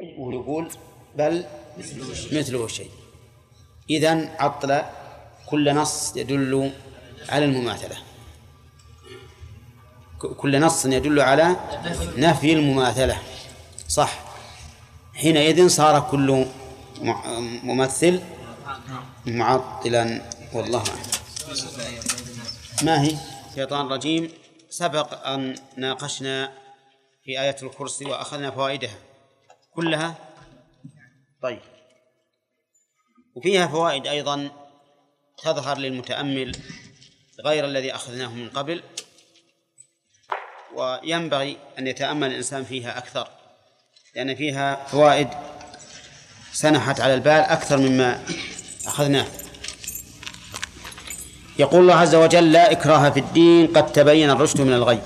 ويقول بل مثله الشيء. إذن عطل كل نص يدل على المماثلة، كل نص يدل على نفي المماثلة، صح. حينئذ صار كل ممثل معطلا، والله أعلم. ما هي الشيطان الرجيم؟ سبق أن ناقشنا في آية الكرسي وأخذنا فوائدها كلها. طيب، وفيها فوائد أيضا تظهر للمتأمل غير الذي أخذناه من قبل، وينبغي أن يتأمل الإنسان فيها أكثر، لأن فيها فوائد سنحت على البال أكثر مما أخذناه. يقول الله عز وجل: لا إكراه في الدين قد تبين الرشد من الغي.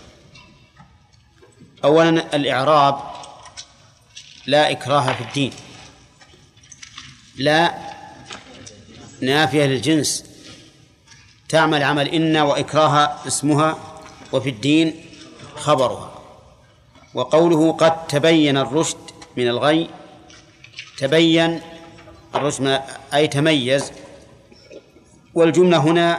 أولا الإعراب: لا إكراه في الدين، لا نافية للجنس تعمل عمل إن، وإكراه اسمها، وفي الدين خبرها. وقوله قد تبين الرشد من الغي، تبين الرشد أي تميز، والجملة هنا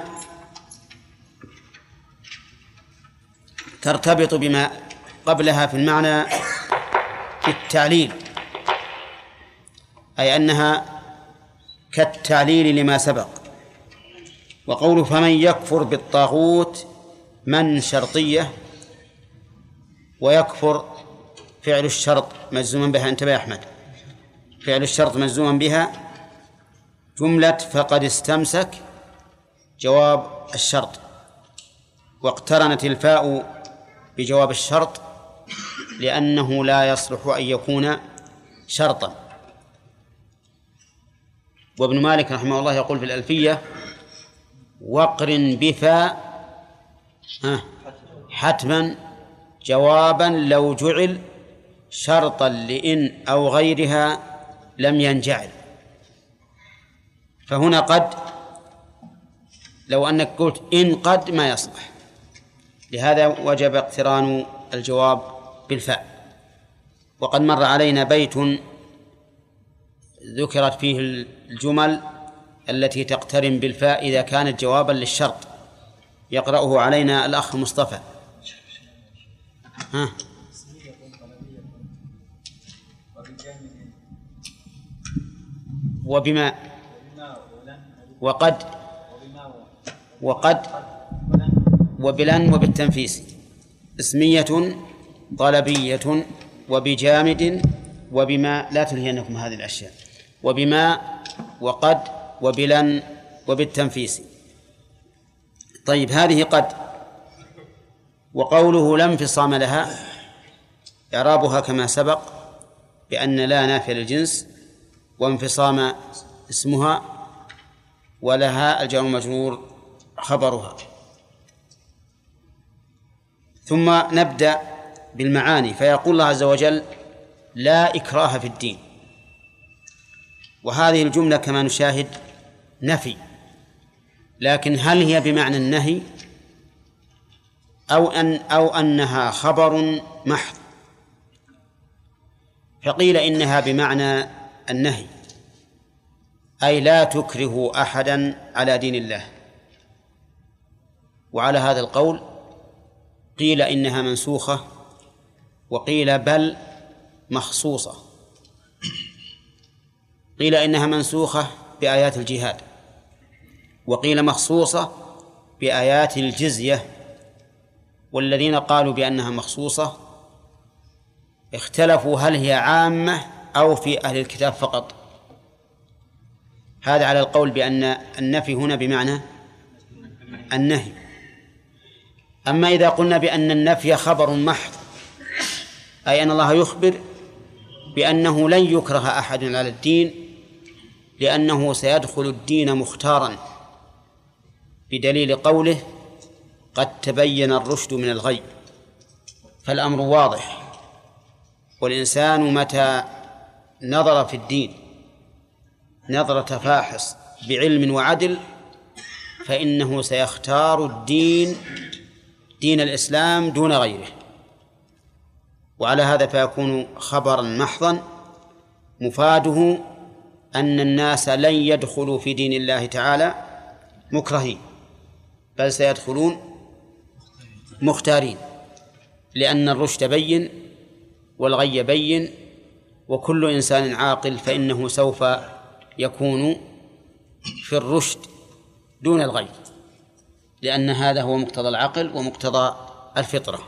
ترتبط بما قبلها في المعنى في التعليل، أي أنها كالتعليل لما سبق. وقوله فمن يكفر بالطاغوت من شرطية، ويكفر فعل الشرط مجزوما بها. انتبه يا أحمد، فعل الشرط مجزوما بها جملة فقد استمسك جواب الشرط، واقترنت الفاء بجواب الشرط لأنه لا يصلح أن يكون شرطا. وابن مالك رحمه الله يقول في الألفية: واقرن بفاء حتما جوابا لو جعل شرطا لإن أو غيرها لم ينجعل. فهنا قد، لو أنك قلت إن قد ما يصلح، لهذا وجب اقتران الجواب بالفاء. وقد مر علينا بيت ذكرت فيه الجمل التي تقترن بالفاء إذا كانت جوابا للشرط، يقرأه علينا الأخ مصطفى. وبما وقد وبلن وبالتنفيس، اسمية طلبية، وبجامد وبما، لا تلهينكم هذه الأشياء، وبما وقد وبلن وبالتنفيس. طيب، هذه قد. وقوله لا انفصام لها، إعرابها كما سبق بأن لا نافية للجنس، وانفصام اسمها، ولها الجار المجرور خبرها. ثم نبدأ بالمعاني. فيقول الله عز وجل: لا إكراه في الدين. وهذه الجملة كما نشاهد نفي، لكن هل هي بمعنى النهي أو أنها خبر محض؟ فقيل إنها بمعنى النهي، أي لا تكره أحدا على دين الله. وعلى هذا القول قيل إنها منسوخة، وقيل بل مخصوصة. قيل إنها منسوخة بآيات الجهاد، وقيل مخصوصة بآيات الجزية. والذين قالوا بأنها مخصوصة اختلفوا هل هي عامة أو في أهل الكتاب فقط. هذا على القول بأن النفي هنا بمعنى النهي. أما إذا قلنا بأن النفي خبر محض، أي أن الله يخبر بأنه لن يكره أحد على الدين، لأنه سيدخل الدين مختارا، بدليل قوله قد تبين الرشد من الغي. فالأمر واضح، والإنسان متى نظر في الدين نظرة فاحص بعلم وعدل فإنه سيختار الدين، دين الإسلام، دون غيره. وعلى هذا فيكون خبرا محضا مفاده أن الناس لن يدخلوا في دين الله تعالى مكرهين، بل سيدخلون مختارين، لأن الرشد بين والغي بين، وكل إنسان عاقل فإنه سوف يكون في الرشد دون الغي، لأن هذا هو مقتضى العقل ومقتضى الفطرة.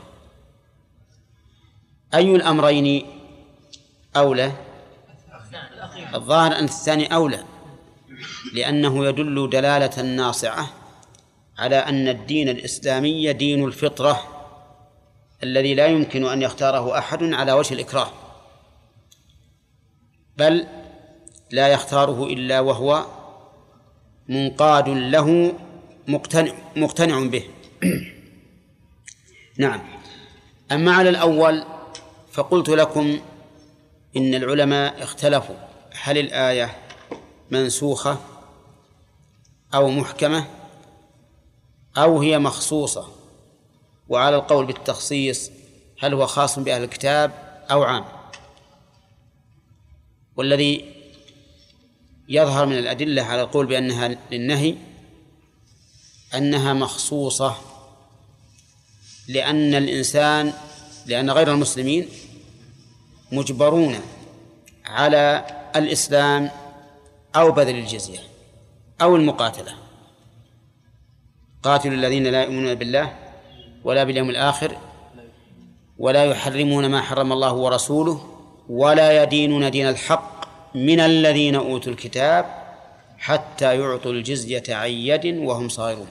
أي الأمرين أولى؟ الظاهر أن الثاني أولى، لأنه يدل دلالة ناصعة على أن الدين الإسلامي دين الفطرة الذي لا يمكن أن يختاره أحد على وجه الإكراه، بل لا يختاره إلا وهو منقاد له مقتنع به. نعم. أما على الأول فقلت لكم إن العلماء اختلفوا هل الآية منسوخة أو محكمة أو هي مخصوصة، وعلى القول بالتخصيص هل هو خاص بأهل الكتاب أو عام. والذي يظهر من الأدلة على القول بأنها للنهي أنها مخصوصة، لأن غير المسلمين مجبرون على الإسلام أو بذل الجزية أو المقاتلة. قاتلوا الذين لا يؤمنون بالله ولا باليوم الآخر ولا يحرمون ما حرم الله ورسوله ولا يدينون دين الحق من الذين أوتوا الكتاب حتى يعطوا الجزية عن يد وهم صاغرون.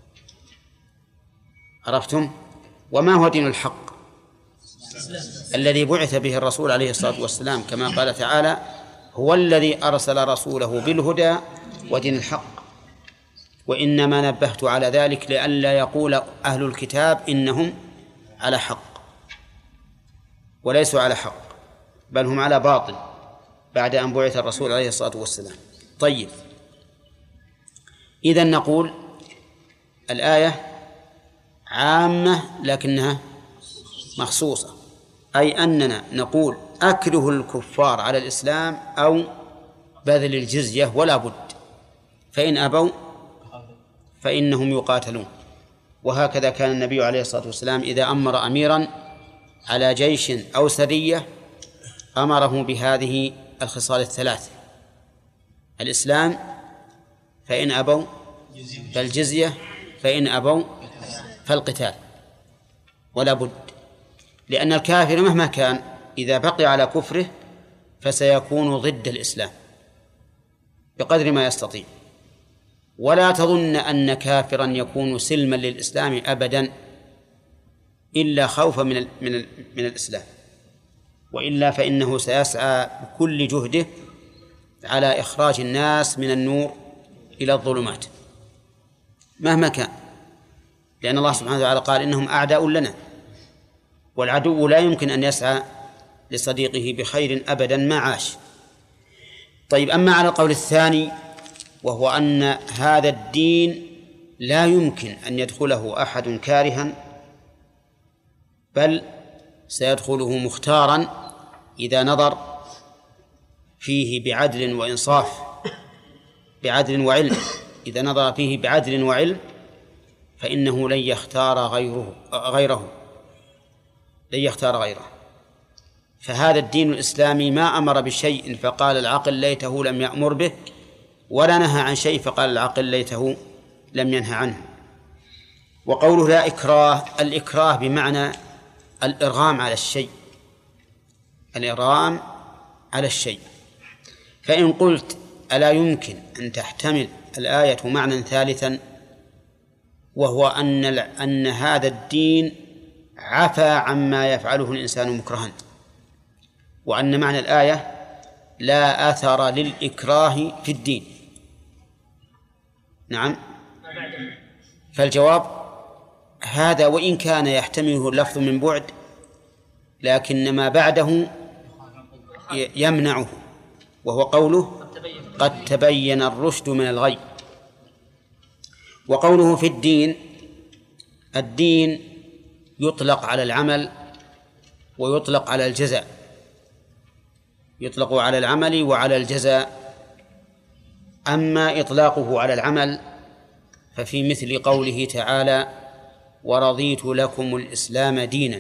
عرفتم؟ وما هو دين الحق؟ الذي بعث به الرسول عليه الصلاة والسلام، كما قال تعالى: هو الذي أرسل رسوله بالهدى ودين الحق. وإنما نبهت على ذلك لئلا يقول أهل الكتاب إنهم على حق، وليسوا على حق، بل هم على باطل بعد أن بعث الرسول عليه الصلاة والسلام. طيب، إذن نقول الآية عامة لكنها مخصوصة، أي أننا نقول أكره الكفار على الإسلام أو بذل الجزية ولا بد، فإن أبوا فإنهم يقاتلون. وهكذا كان النبي عليه الصلاة والسلام إذا أمر أميرا على جيش أو سرية أمره بهذه الخصال الثلاث: الإسلام فإن أبوا فالجزية فإن أبوا فالقتال، ولا بد، لأن الكافر مهما كان إذا بقي على كفره فسيكون ضد الإسلام بقدر ما يستطيع. ولا تظن أن كافرا يكون سلما للإسلام أبدا إلا خوفا من الإسلام، وإلا فإنه سيسعى بكل جهده على إخراج الناس من النور إلى الظلمات مهما كان، لأن الله سبحانه وتعالى قال: إنهم أعداء لنا، والعدو لا يمكن أن يسعى لصديقه بخير أبدا ما عاش. طيب، أما على القول الثاني وهو أن هذا الدين لا يمكن أن يدخله أحد كارها، بل سيدخله مختارا إذا نظر فيه بعدل وإنصاف، بعدل وعلم. إذا نظر فيه بعدل وعلم فإنه لن يختار غيره. فهذا الدين الإسلامي ما أمر بشيء فقال العقل ليته لم يأمر به، ولا نهى عن شيء فقال العقل ليته لم ينهى عنه. وقوله لا إكراه، الإكراه بمعنى الإرغام على الشيء، الإرغام على الشيء. فإن قلت ألا يمكن أن تحتمل الآية معنى ثالثا، وهو أن هذا الدين عفى عما يفعله الإنسان مكرها، وأن معنى الآية لا أثر للإكراه في الدين. نعم، فالجواب هذا وإن كان يحتمله اللفظ من بعد، لكن ما بعده يمنعه، وهو قوله قد تبين الرشد من الغي. وقوله في الدين يطلق على العمل ويطلق على الجزاء، يطلق على العمل وعلى الجزاء. أما إطلاقه على العمل ففي مثل قوله تعالى: ورضيت لكم الإسلام دينا.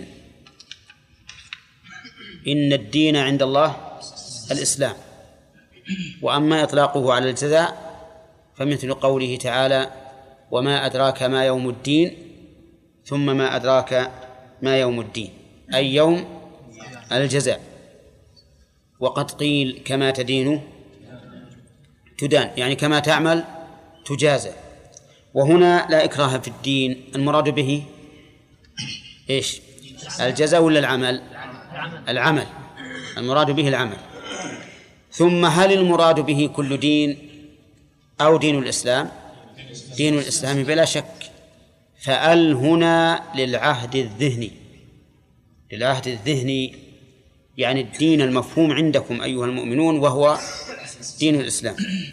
إن الدين عند الله الإسلام. وأما إطلاقه على الجزاء فمثل قوله تعالى: وما أدراك ما يوم الدين، ثم ما أدراك ما يوم الدين، أي يوم الجزاء. وقد قيل: كما تدين تدان، يعني كما تعمل تجازى. وهنا لا إكراه في الدين، المراد به إيش؟ الجزاء ولا العمل؟ العمل، المراد به العمل. ثم هل المراد به كل دين أو دين الإسلام؟ دين الإسلام بلا شك. فأل هنا للعهد الذهني، للعهد الذهني، يعني الدين المفهوم عندكم أيها المؤمنون، وهو دين الإسلام.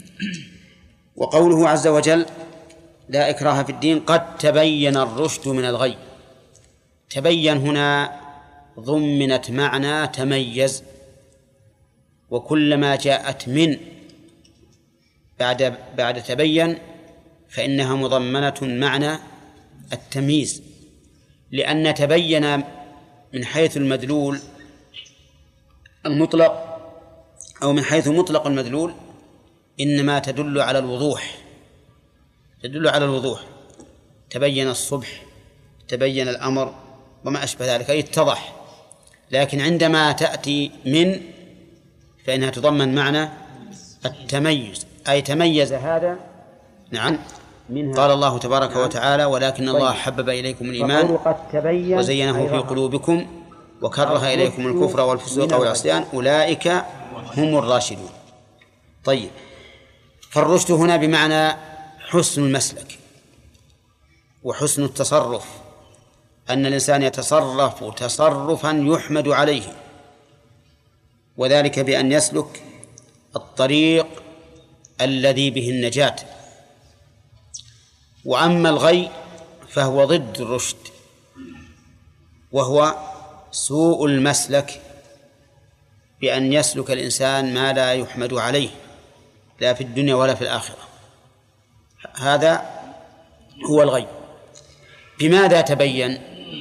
وقوله عز وجل: لا إكراه في الدين قد تبين الرشد من الغي. تبين هنا ضمنت معنى تميز، وكلما جاءت من بعد تبين فإنها مضمنة معنى التمييز، لأن تبين من حيث المدلول المطلق أو من حيث مطلق المدلول إنما تدل على الوضوح، تدل على الوضوح. تبين الصبح، تبين الأمر وما أشبه ذلك، أي اتضح. لكن عندما تأتي من فإنها تضمن معنى التميز، أي تميز هذا. نعم، منها. قال الله تبارك وتعالى: ولكن الله حبب إليكم الإيمان وزينه في قلوبكم وكره إليكم الكفر والفسوق والعصيان أولئك هم الراشدون. طيب، فالرشد هنا بمعنى حسن المسلك وحسن التصرف، أن الإنسان يتصرف تصرفا يحمد عليه، وذلك بأن يسلك الطريق الذي به النجاة. وأما الغي فهو ضد الرشد، وهو سوء المسلك، بأن يسلك الإنسان ما لا يحمد عليه لا في الدنيا ولا في الآخرة. هذا هو الغي. بماذا تبين؟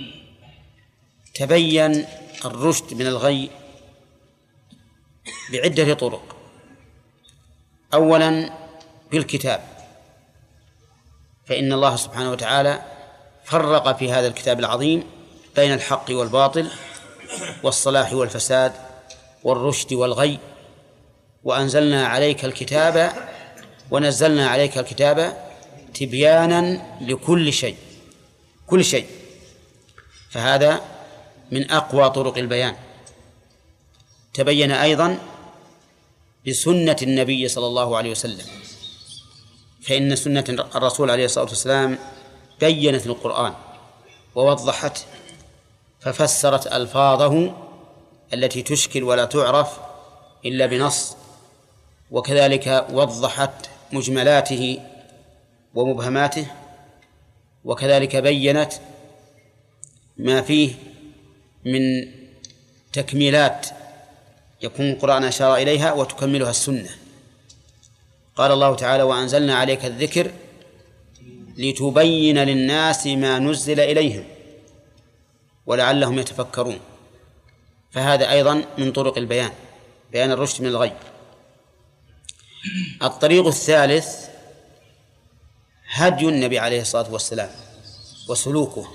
تبين الرشد من الغي بعدة طرق. أولا بالكتاب، فإن الله سبحانه وتعالى فرق في هذا الكتاب العظيم بين الحق والباطل والصلاح والفساد والرشد والغي. وأنزلنا عليك الكتاب ونزلنا عليك الكتاب تبيانا لكل شيء، كل شيء. فهذا من أقوى طرق البيان. تبين أيضا بسنة النبي صلى الله عليه وسلم، فإن سنة الرسول عليه الصلاة والسلام بيّنت القرآن ووضحت، ففسرت ألفاظه التي تشكل ولا تعرف إلا بنص، وكذلك وضحت مجملاته ومبهماته، وكذلك بيّنت ما فيه من تكميلات يكون القرآن أشار إليها وتكملها السنة. قال الله تعالى: وأنزلنا عليك الذكر لتبين للناس ما نزل إليهم ولعلهم يتفكرون. فهذا أيضا من طرق البيان، بيان الرشد من الغي. الطريق الثالث هدي النبي عليه الصلاة والسلام وسلوكه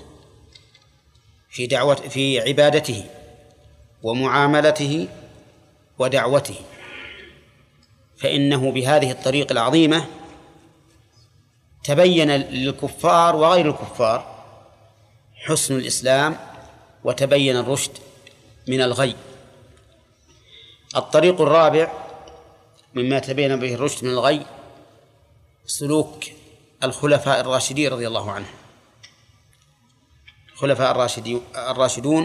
في عبادته ومعاملته ودعوته، فإنه بهذه الطريق العظيمة تبين للكفار وغير الكفار حسن الإسلام وتبين الرشد من الغي. الطريق الرابع مما تبين به الرشد من الغي سلوك الخلفاء الراشدين رضي الله عنهم. الخلفاء الراشدون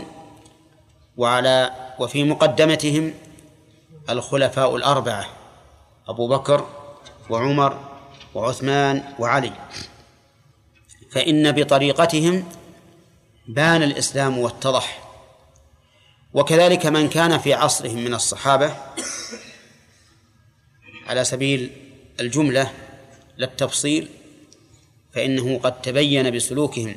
وفي مقدمتهم الخلفاء الأربعة: أبو بكر وعمر وعثمان وعلي. فإن بطريقتهم بان الإسلام واتضح، وكذلك من كان في عصرهم من الصحابة على سبيل الجملة لا التفصيل، فإنه قد تبين بسلوكهم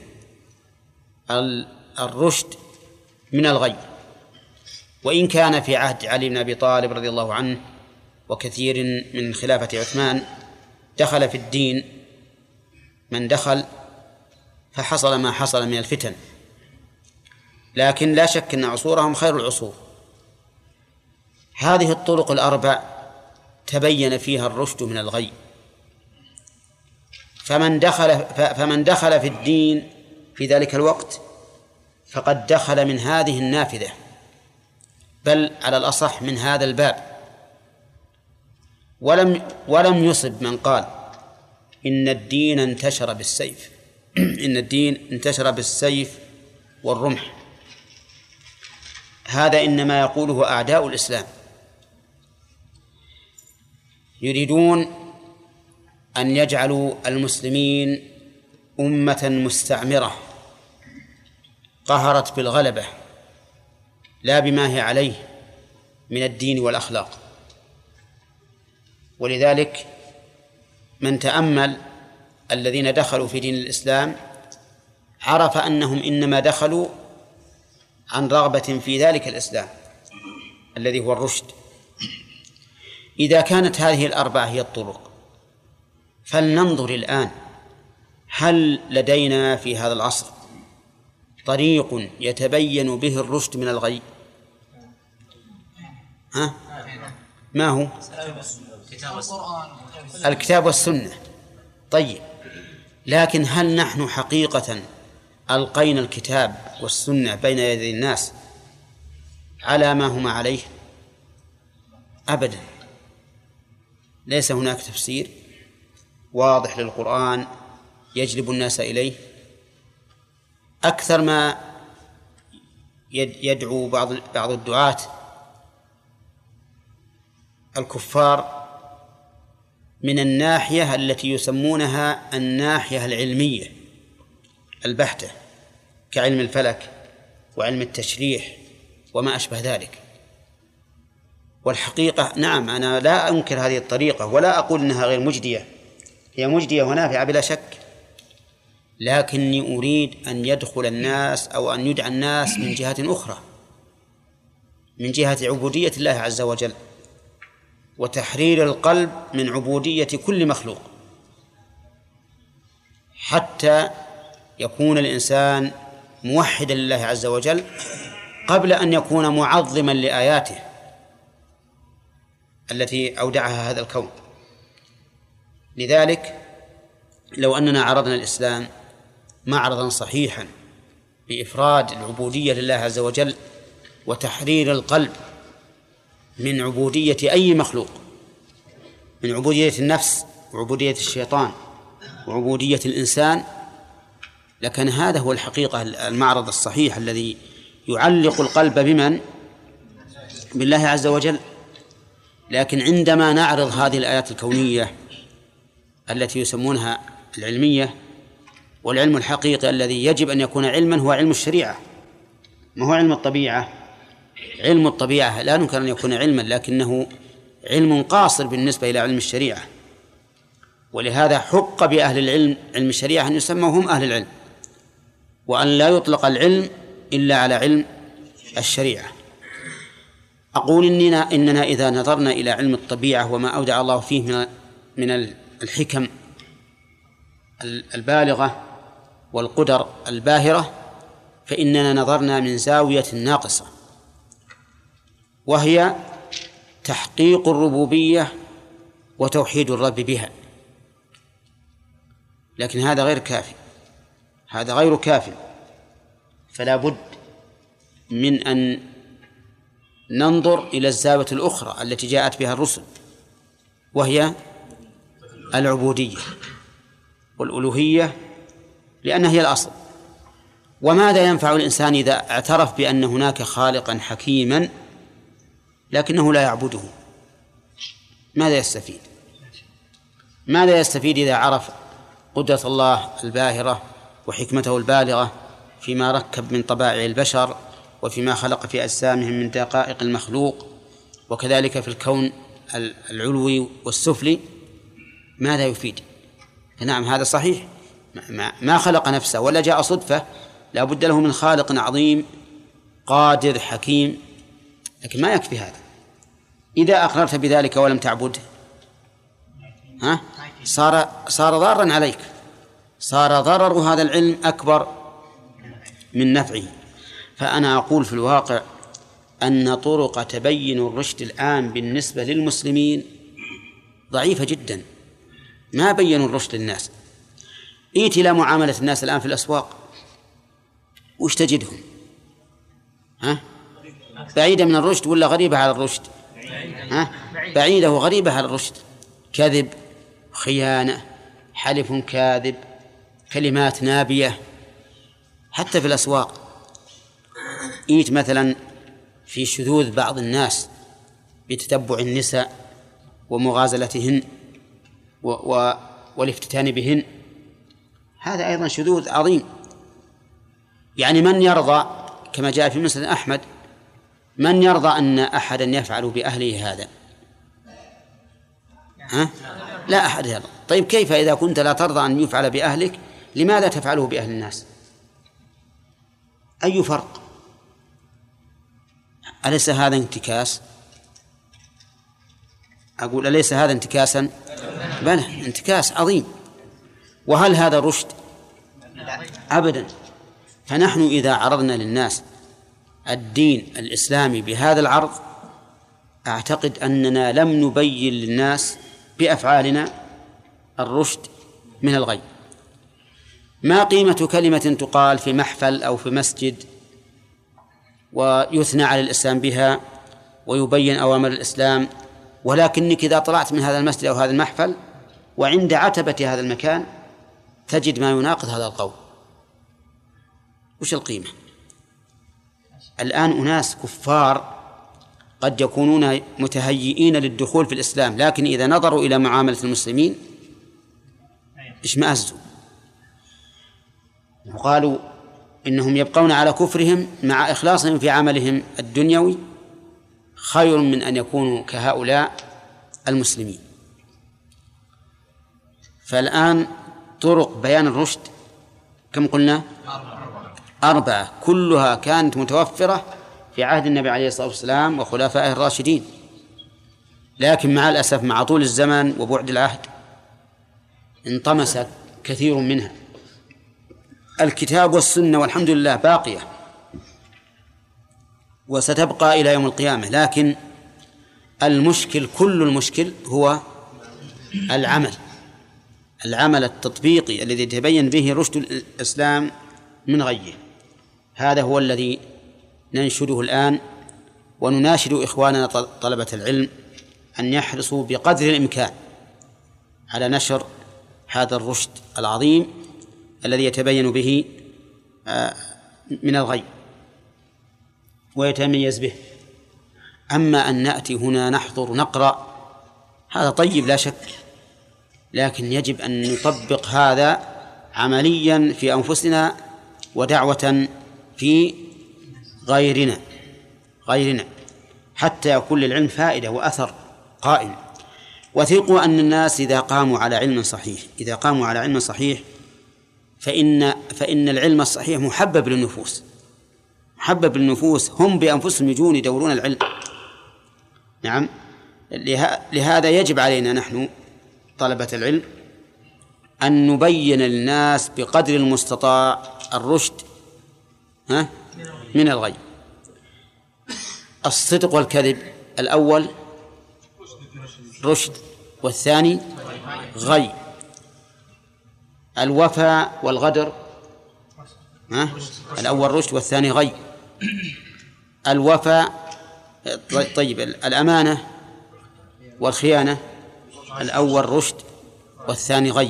الرشد من الغي، وإن كان في عهد علي بن أبي طالب رضي الله عنه وكثير من خلافة عثمان دخل في الدين من دخل فحصل ما حصل من الفتن، لكن لا شك أن عصورهم خير العصور. هذه الطرق الأربع تبين فيها الرشد من الغي، فمن دخل في الدين في ذلك الوقت فقد دخل من هذه النافذة، بل على الأصح من هذا الباب، ولم يصب من قال إن الدين انتشر بالسيف إن الدين انتشر بالسيف والرمح. هذا إنما يقوله أعداء الإسلام، يريدون أن يجعلوا المسلمين أمة مستعمرة قهرت بالغلبة لا بما هي عليه من الدين والأخلاق. ولذلك من تأمل الذين دخلوا في دين الإسلام عرف أنهم إنما دخلوا عن رغبة في ذلك الإسلام الذي هو الرشد. إذا كانت هذه الأربعة هي الطرق، فلننظر الآن هل لدينا في هذا العصر طريق يتبين به الرشد من الغي؟ ما هو؟ الكتاب والسنة. طيب، لكن هل نحن حقيقة ألقينا الكتاب والسنة بين يدي الناس على ما هما عليه؟ أبدا، ليس هناك تفسير واضح للقرآن يجلب الناس إليه. أكثر ما يدعو بعض الدعاة الكفار من الناحية التي يسمونها الناحية العلمية البحتة، كعلم الفلك وعلم التشريح وما أشبه ذلك. والحقيقة نعم، أنا لا أنكر هذه الطريقة ولا أقول أنها غير مجدية، هي مجدية ونافعة بلا شك، لكني أريد أن يدخل الناس أو أن يدعى الناس من جهة أخرى، من جهة عبودية الله عز وجل وتحرير القلب من عبودية كل مخلوق، حتى يكون الإنسان موحدا لله عز وجل قبل أن يكون معظما لآياته التي أودعها هذا الكون. لذلك لو أننا عرضنا الإسلام معرضا صحيحا بإفراد العبودية لله عز وجل وتحرير القلب من عبودية أي مخلوق، من عبودية النفس وعبودية الشيطان وعبودية الإنسان، لكن هذا هو الحقيقة المعرض الصحيح الذي يعلق القلب بمن؟ بالله عز وجل. لكن عندما نعرض هذه الآيات الكونية التي يسمونها العلمية، والعلم الحقيقي الذي يجب أن يكون علما هو علم الشريعة، ما هو علم الطبيعة. علم الطبيعة لا ننكر أن يكون علما، لكنه علم قاصر بالنسبة إلى علم الشريعة، ولهذا حق بأهل العلم علم الشريعة أن يسموا هم أهل العلم، وأن لا يطلق العلم إلا على علم الشريعة. أقول إننا إذا نظرنا إلى علم الطبيعة وما أودع الله فيه من الحكم البالغة والقدر الباهرة، فإننا نظرنا من زاوية ناقصة، وهي تحقيق الربوبية وتوحيد الرب بها. لكن هذا غير كافي، هذا غير كافي، فلا بد من أن ننظر إلى الزاوية الأخرى التي جاءت بها الرسل، وهي العبودية والألوهية، لأنها هي الأصل. وماذا ينفع الإنسان إذا اعترف بأن هناك خالقا حكيما لكنه لا يعبده؟ ماذا يستفيد؟ ماذا يستفيد إذا عرف قدرة الله الباهرة وحكمته البالغة فيما ركب من طبائع البشر وفيما خلق في أجسامهم من دقائق المخلوق، وكذلك في الكون العلوي والسفلي، ماذا يفيد؟ نعم هذا صحيح، ما خلق نفسه ولا جاء صدفة، لا بد له من خالق عظيم قادر حكيم، لكن ما يكفي هذا. إذا أقررت بذلك ولم تعبده صار ضارا عليك، صار ضرر هذا العلم أكبر من نفعه. فأنا أقول في الواقع أن طرق تبين الرشد الآن بالنسبة للمسلمين ضعيفة جدا، ما بينوا الرشد للناس. إيت إلى معاملة الناس الآن في الأسواق، وش تجدهم؟ بعيدة من الرشد ولا غريبة على الرشد؟ بعيدة وغريبة على الرشد، كذب، خيانة، حلف كاذب، كلمات نابية، حتى في الأسواق. إيت مثلا في شذوذ بعض الناس بتتبع النساء ومغازلتهن والافتتان بهن، هذا أيضا شذوذ عظيم. يعني من يرضى كما جاء في مسند أحمد، من يرضى أن أحدا يفعل بأهله هذا؟ لا أحد يرضى. طيب كيف إذا كنت لا ترضى أن يفعل بأهلك، لماذا تفعله بأهل الناس؟ أي فرق؟ أليس هذا انتكاس؟ أقول أليس هذا انتكاسا؟ بلى، انتكاس عظيم. وهل هذا رشد؟ أبدا. فنحن إذا عرضنا للناس الدين الإسلامي بهذا العرض، أعتقد أننا لم نبين للناس بأفعالنا الرشد من الغي. ما قيمة كلمة تقال في محفل أو في مسجد ويثنى على الإسلام بها ويبين أوامر الإسلام، ولكنك إذا طلعت من هذا المسجد أو هذا المحفل وعند عتبة هذا المكان تجد ما يناقض هذا القول، وش القيمة؟ الآن أناس كفار قد يكونون متهيئين للدخول في الإسلام، لكن إذا نظروا إلى معاملة المسلمين اشمأزوا وقالوا إنهم يبقون على كفرهم مع إخلاصهم في عملهم الدنيوي خير من أن يكونوا كهؤلاء المسلمين. فالآن طرق بيان الرشد كم قلنا؟ 4، كلها كانت متوفرة في عهد النبي عليه الصلاة والسلام وخلفائه الراشدين، لكن مع الأسف مع طول الزمن وبعد العهد انطمست كثير منها. الكتاب والسنة والحمد لله باقية وستبقى إلى يوم القيامة، لكن المشكل كل المشكل هو العمل التطبيقي الذي يتبين به رشد الإسلام من غيه. هذا هو الذي ننشده الآن، ونناشد إخواننا طلبة العلم أن يحرصوا بقدر الإمكان على نشر هذا الرشد العظيم الذي يتبين به من الغي ويتميز به. أما أن نأتي هنا نحضر نقرأ هذا طيب لا شك، لكن يجب أن نطبق هذا عمليا في أنفسنا ودعوة في غيرنا حتى يكون للعلم فائدة وأثر قائم. وثقوا أن الناس إذا قاموا على علم صحيح فإن العلم الصحيح محبب للنفوس، هم بأنفسهم يجون يدورون العلم. نعم، لهذا يجب علينا نحن طلبة العلم أن نبين للناس بقدر المستطاع الرشد من الغي. الصدق والكذب، الأول رشد والثاني غي. الوفاء والغدر الأول رشد والثاني غي. الوفاء طيب، الأمانة والخيانة الأول رشد والثاني غي.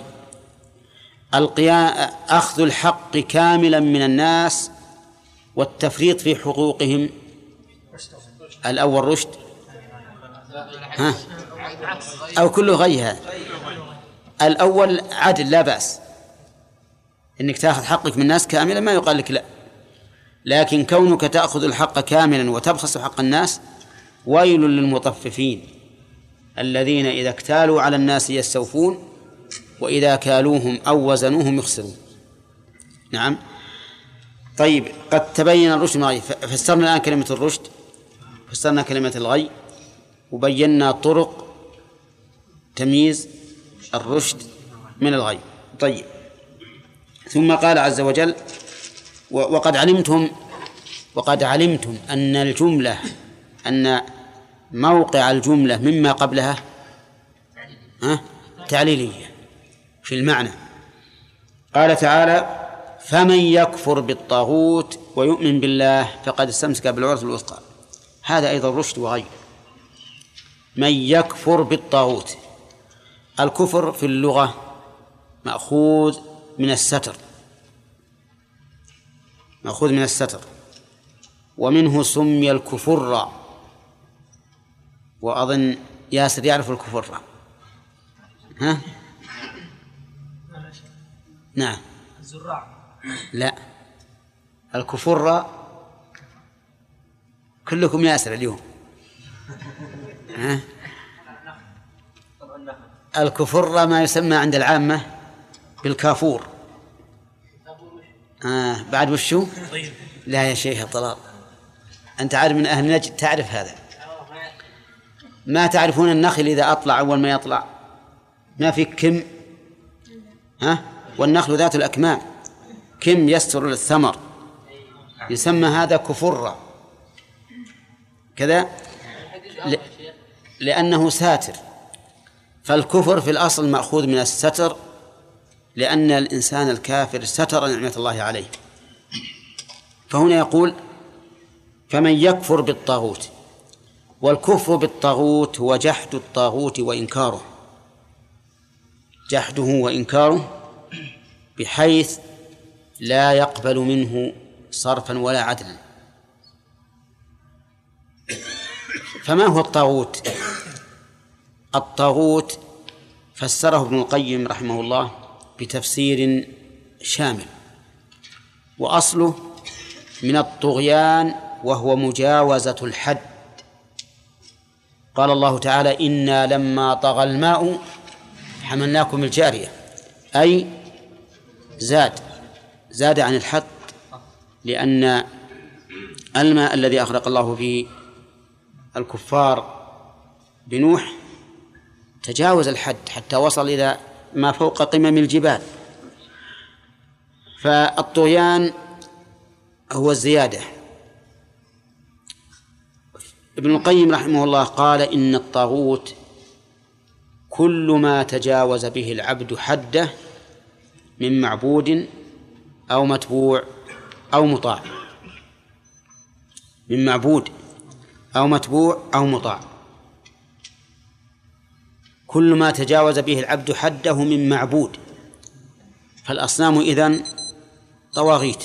أخذ الحق كاملا من الناس والتفريط في حقوقهم الأول رشد أو كله غي. هذا الأول عدل لا بأس إنك تأخذ حقك من الناس كاملا، ما يقال لك لا، لكن كونك تأخذ الحق كاملا وتبخس حق الناس ويل للمطففين الذين إذا اكتالوا على الناس يستوفون وإذا كالوهم أو وزنوهم يخسرون. نعم. طيب، قد تبين الرشد من الغي. فسرنا الآن كلمة الرشد، فسرنا كلمة الغي، وبينا طرق تمييز الرشد من الغي. طيب، ثم قال عز وجل: وقد علمتم أن موقع الجملة مما قبلها تعليلية في المعنى. قال تعالى: فمن يكفر بالطاغوت ويؤمن بالله فقد استمسك بالعروة الوثقى. هذا أيضا رشد وغي. من يكفر بالطاغوت، الكفر في اللغة مأخوذ من الستر، ومنه سمي الكفر، وأظن ياسر يعرف الكفر. ها؟ نعم. الزراع. لا، الكفر كلكم ياسر اليوم. ها؟ الكفر ما يسمى عند العامة بالكافور. بعد وشو؟ لا يا شيخ طلال، أنت عارف من أهل نجد تعرف هذا. ما تعرفون النخل إذا أطلع أول ما يطلع ما في كم، والنخل ذات الأكمام كم يستر الثمر، يسمى هذا كفر كذا لأنه ساتر. فالكفر في الأصل مأخوذ من الستر، لأن الإنسان الكافر ستر نعمة الله عليه. فهنا يقول: فمن يكفر بالطاغوت. والكفر بالطاغوت هو جحد الطاغوت وإنكاره، جحده وإنكاره بحيث لا يقبل منه صرفا ولا عدلا. فما هو الطاغوت؟ الطاغوت فسره ابن القيم رحمه الله بتفسير شامل، وأصله من الطغيان وهو مجاوزة الحد. قال الله تعالى: إنا لما طغى الماء حملناكم الجارية، أي زاد عن الحد، لأن الماء الذي أغرق الله فيه الكفار بنوح تجاوز الحد حتى وصل إلى ما فوق قمم الجبال. فالطغيان هو الزيادة. ابن القيم رحمه الله قال: إن الطاغوت كل ما تجاوز به العبد حده من معبود أو متبوع أو مطاع، من معبود أو متبوع أو مطاع، كل ما تجاوز به العبد حده من معبود. فالأصنام إذن طواغيت،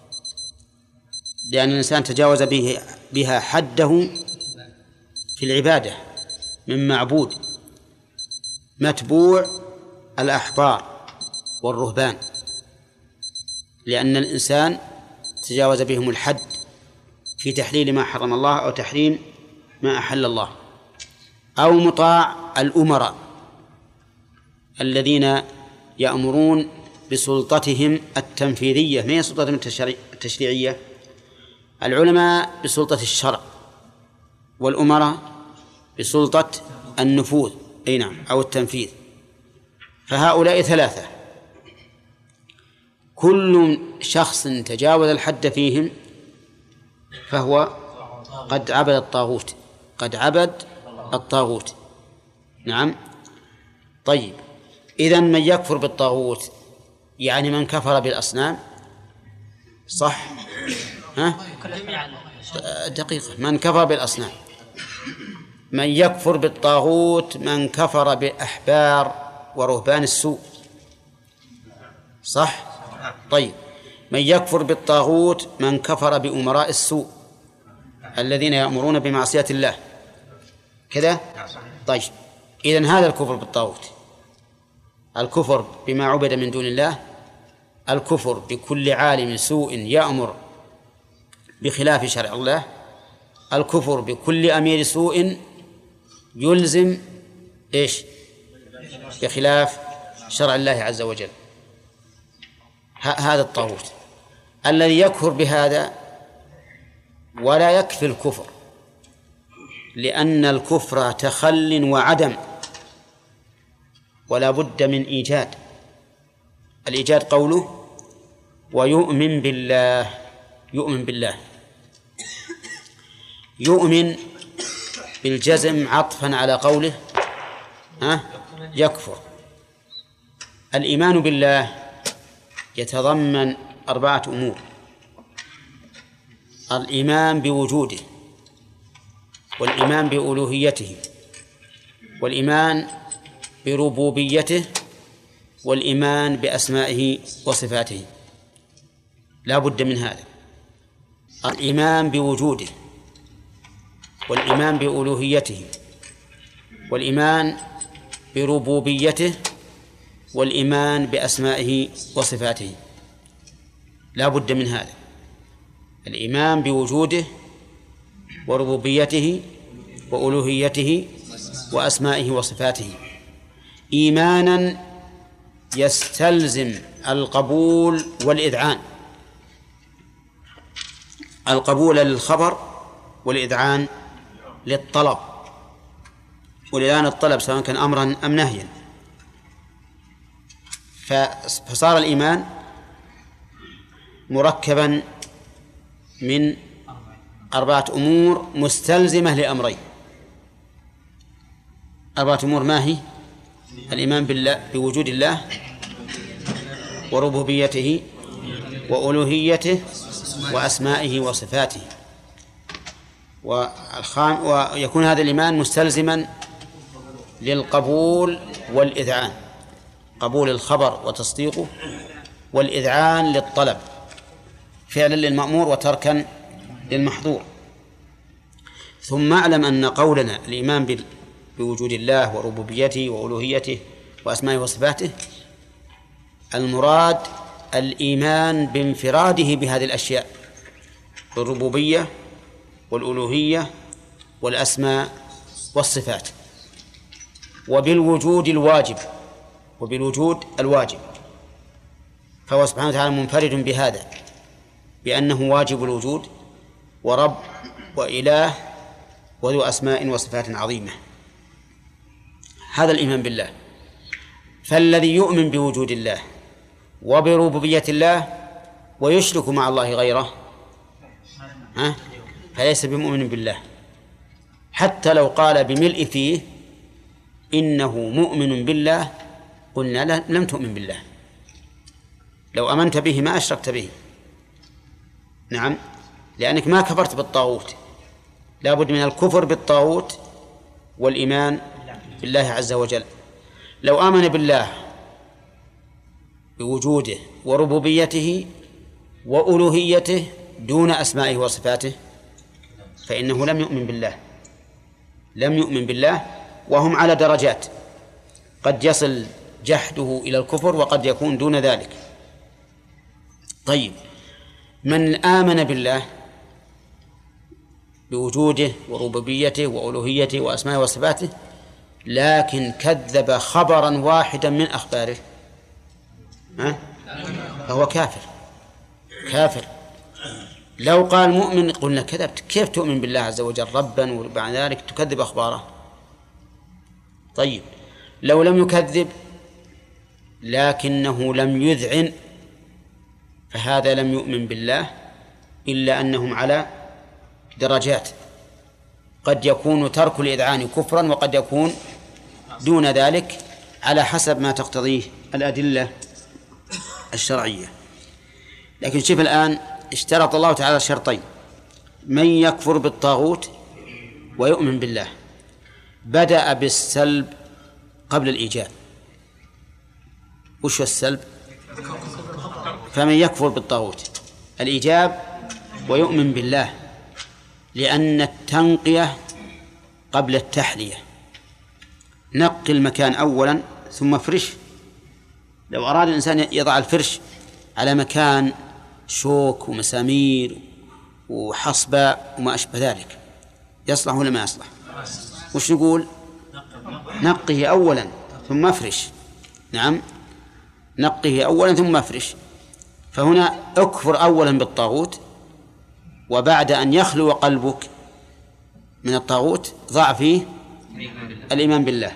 لأن الإنسان تجاوز بها حده في العبادة. من معبود. متبوع الأحبار والرهبان، لأن الإنسان تجاوز بهم الحد في تحليل ما حرم الله أو تحريم ما أحل الله. أو مطاع الأمراء الذين يأمرون بسلطتهم التنفيذية، ما هي سلطتهم التشريعية. العلماء بسلطة الشرع، والأمراء بسلطة النفوذ، أي نعم، أو التنفيذ. فهؤلاء ثلاثة، كل شخص تجاوز الحد فيهم فهو قد عبد الطاغوت. نعم. طيب، إذن من يكفر بالطاغوت يعني من كفر بالأصنام، صح؟ دقيقة. من كفر بالأصنام. من يكفر بالطاغوت من كفر بأحبار ورهبان السوء، صح؟ طيب، من يكفر بالطاغوت من كفر بأمراء السوء الذين يأمرون بمعصية الله، كذا؟ طيب، إذن هذا الكفر بالطاغوت، الكفر بما عبد من دون الله، الكفر بكل عالم سوء يأمر بخلاف شرع الله. الكفر بكل أمير سوء يلزم إيش؟ بخلاف شرع الله عز وجل. هذا الطاغوت الذي يكفر بهذا ولا يكفي الكفر، لأن الكفر تخل وعدم، ولا بد من إيجاد. الإيجاد قوله ويؤمن بالله. يؤمن بالله، يؤمن بالجزم عطفا على قوله يكفر. الإيمان بالله يتضمن 4 أمور: الإيمان بوجوده، والإيمان بألوهيته، والإيمان بربوبيته، والإيمان بأسمائه وصفاته. لا بد من هذا: الإيمان بوجوده، والإيمان بألوهيته، والإيمان بربوبيته، والإيمان بأسمائه وصفاته. لا بد من هذا: الإيمان بوجوده وربوبيته وألوهيته وأسمائه وصفاته، إيمانا يستلزم القبول والإذعان. القبول للخبر والإذعان للطلب، والإذعان الطلب سواء كان أمرا أم نهيا. فصار الإيمان مركبا من 4 أمور مستلزمة لأمرين. 4 أمور ما هي؟ الإيمان بالله، بوجود الله وربوبيته وألوهيته وأسمائه وصفاته. ويكون هذا الإيمان مستلزما للقبول والإذعان: قبول الخبر وتصديقه، والإذعان للطلب فعلا للمأمور وتركا للمحظور. ثم اعلم أن قولنا الإيمان بوجود الله وربوبيته وألوهيته وأسمائه وصفاته المراد الإيمان بانفراده بهذه الأشياء: بالربوبية والألوهية والأسماء والصفات، وبالوجود الواجب، فهو سبحانه وتعالى منفرد بهذا، بأنه واجب الوجود ورب وإله وذو أسماء وصفات عظيمة. هذا الإيمان بالله. فالذي يؤمن بوجود الله وبربوبية الله ويشرك مع الله غيره فليس بمؤمن بالله، حتى لو قال بملء فيه إنه مؤمن بالله قلنا لم تؤمن بالله. لو أمنت به ما أشركت به. نعم، لأنك ما كفرت بالطاغوت. لا بد من الكفر بالطاغوت والإيمان بالله عز وجل. لو آمن بالله بوجوده وربوبيته وألوهيته دون أسمائه وصفاته فإنه لم يؤمن بالله. وهم على درجات، قد يصل جحده إلى الكفر وقد يكون دون ذلك. طيب، من آمن بالله بوجوده وربوبيته وألوهيته وأسمائه وصفاته لكن كذب خبرا واحدا من أخباره فهو كافر. لو قال مؤمن قلنا كذبت، كيف تؤمن بالله عز وجل ربا وبعد ذلك تكذب أخباره؟ طيب، لو لم يكذب لكنه لم يذعن فهذا لم يؤمن بالله، إلا أنهم على درجات، قد يكون ترك الإذعان كفرا وقد يكون دون ذلك على حسب ما تقتضيه الأدلة الشرعية. لكن شوف الآن، اشترط الله تعالى شرطين: من يكفر بالطاغوت ويؤمن بالله. بدأ بالسلب قبل الإيجاب. وش السلب؟ فمن يكفر بالطاغوت الإيجاب ويؤمن بالله، لأن التنقية قبل التحلية. نقي المكان أولا ثم فرش. لو أراد الإنسان يضع الفرش على مكان شوك ومسامير وحصباء وما أشبه ذلك، يصلح ولا ما يصلح؟ وش نقول؟ نقه أولا ثم افرش. نعم، نقه أولا ثم افرش. فهنا اكفر أولا بالطاغوت، وبعد أن يخلو قلبك من الطاغوت ضع فيه الإيمان بالله،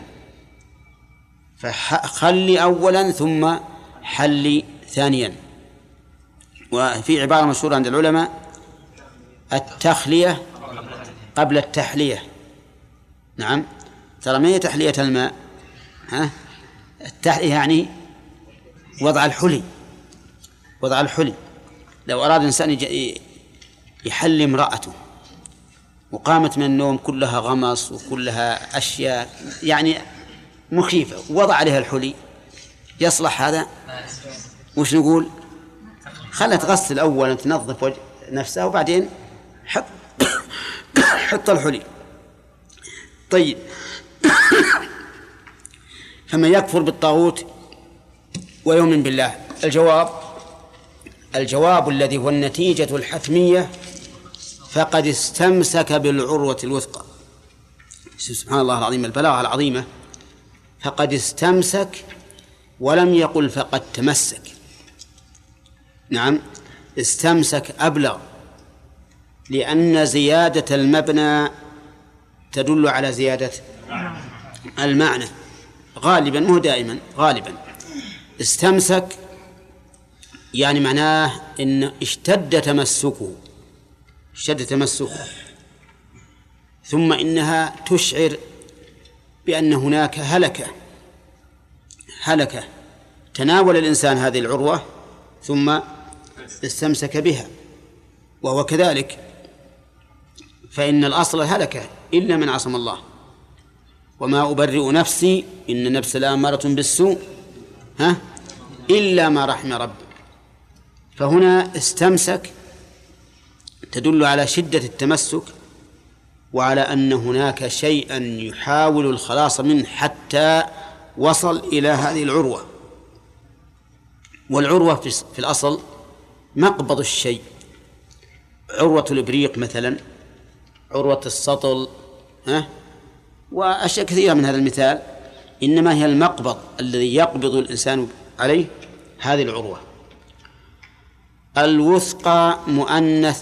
فخلي أولا ثم حلي ثانيا. وفي عبارة مشهورة عند العلماء: التخلية قبل التحلية. نعم، ترى ما هي تحلية الماء، التحلية يعني وضع الحلي. وضع الحلي، لو أراد إنسان يحلي امرأته وقامت من النوم كلها غمص وكلها أشياء يعني مخيفة ووضع عليها الحلي، يصلح هذا؟ وش نقول؟ خلها تغسل أولا، تنظف نفسها، وبعدين حط الحلي. طيب، فمن يكفر بالطاغوت ويؤمن بالله، الجواب الذي هو النتيجة الحتمية: فقد استمسك بالعروة الوثقى. سبحان الله العظيم، البلاغة العظيمة. فقد استمسك، ولم يقل فقد تمسك. نعم، استمسك أبلغ، لأن زيادة المبنى تدل على زيادة المعنى غالبا، مو دائما، غالبا. استمسك يعني معناه إن اشتد تمسكه، ثم إنها تشعر بأن هناك هلكة تناول الإنسان هذه العروة ثم استمسك بها، وهو كذلك، فإن الأصل هلكة إلا من عصم الله. وما أبرئ نفسي إن النفس لأمارة بالسوء إلا ما رحم ربي. فهنا استمسك تدل على شدة التمسك، وعلى أن هناك شيئا يحاول الخلاص منه حتى وصل إلى هذه العروة. والعروة في الأصل مقبض الشيء، عروة الإبريق مثلا، عروة السطل، وأشياء كثيرة من هذا المثال، إنما هي المقبض الذي يقبض الإنسان عليه هذه العروة. الوثقى مؤنث